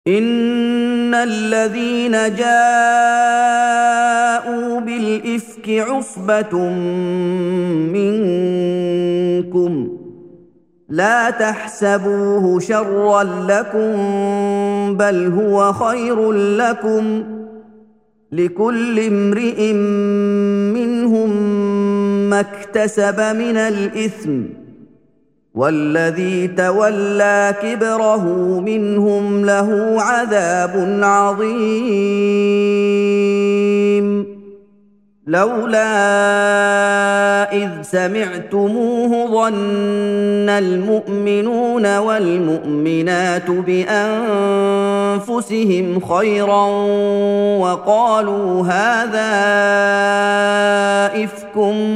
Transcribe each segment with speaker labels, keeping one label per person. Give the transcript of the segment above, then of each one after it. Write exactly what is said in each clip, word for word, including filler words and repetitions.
Speaker 1: إن الذين جاءوا بالإفك عصبة منكم لا تحسبوه شرا لكم بل هو خير لكم لكل امرئ منهم ما اكتسب من الإثم والذي تولى كبره منهم له عذاب عظيم لولا إذ سمعتموه ظن المؤمنون والمؤمنات بأنفسهم خيرا وقالوا هذا إفك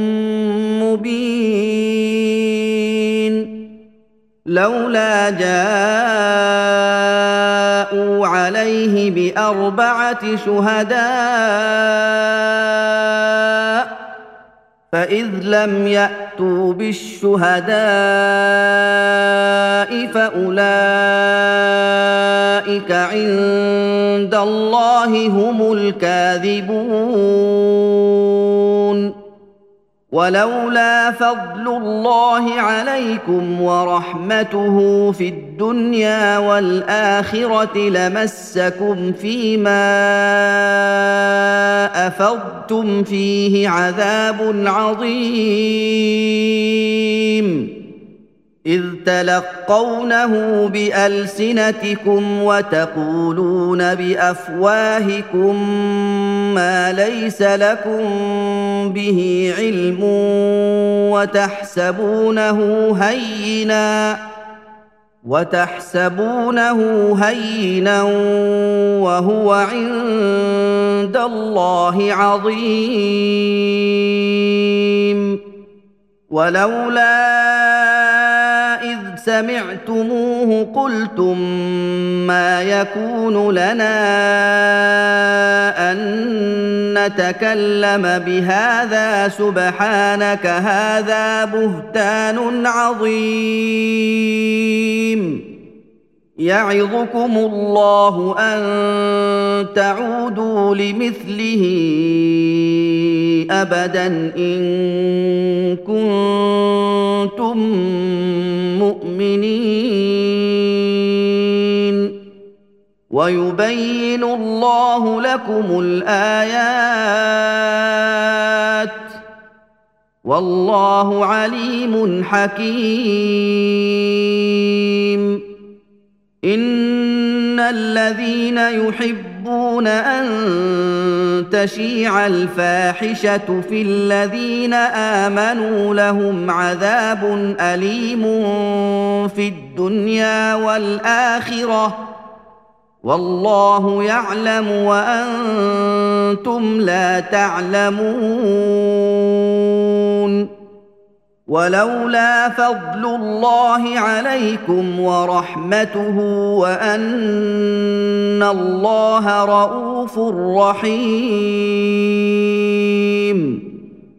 Speaker 1: مبين لولا جاءوا عليه بأربعة شهداء فإذ لم يأتوا بالشهداء فأولئك عند الله هم الكاذبون ولولا فضل الله عليكم ورحمته في الدنيا والآخرة لمسكم فيما أفضتم فيه عذاب عظيم إذ تلقونه بألسنتكم وتقولون بأفواهكم ما ليس لكم به علم وتحسبونه هينا وتحسبونه هينا وهو عند الله عظيم ولولا إذ سمعتموه قلتم ما يكون لنا أن نتكلم بهذا سبحانك هذا بهتان عظيم يعظكم الله أن تعودوا لمثله أبدا إن كنتم مؤمنين ويبين الله لكم الآيات والله عليم حكيم إن الذين يحبون أن تشيع الفاحشة في الذين آمنوا لهم عذاب أليم في الدنيا والآخرة والله يعلم وأنتم لا تعلمون ولولا فضل الله عليكم ورحمته وأن الله رءوف رحيم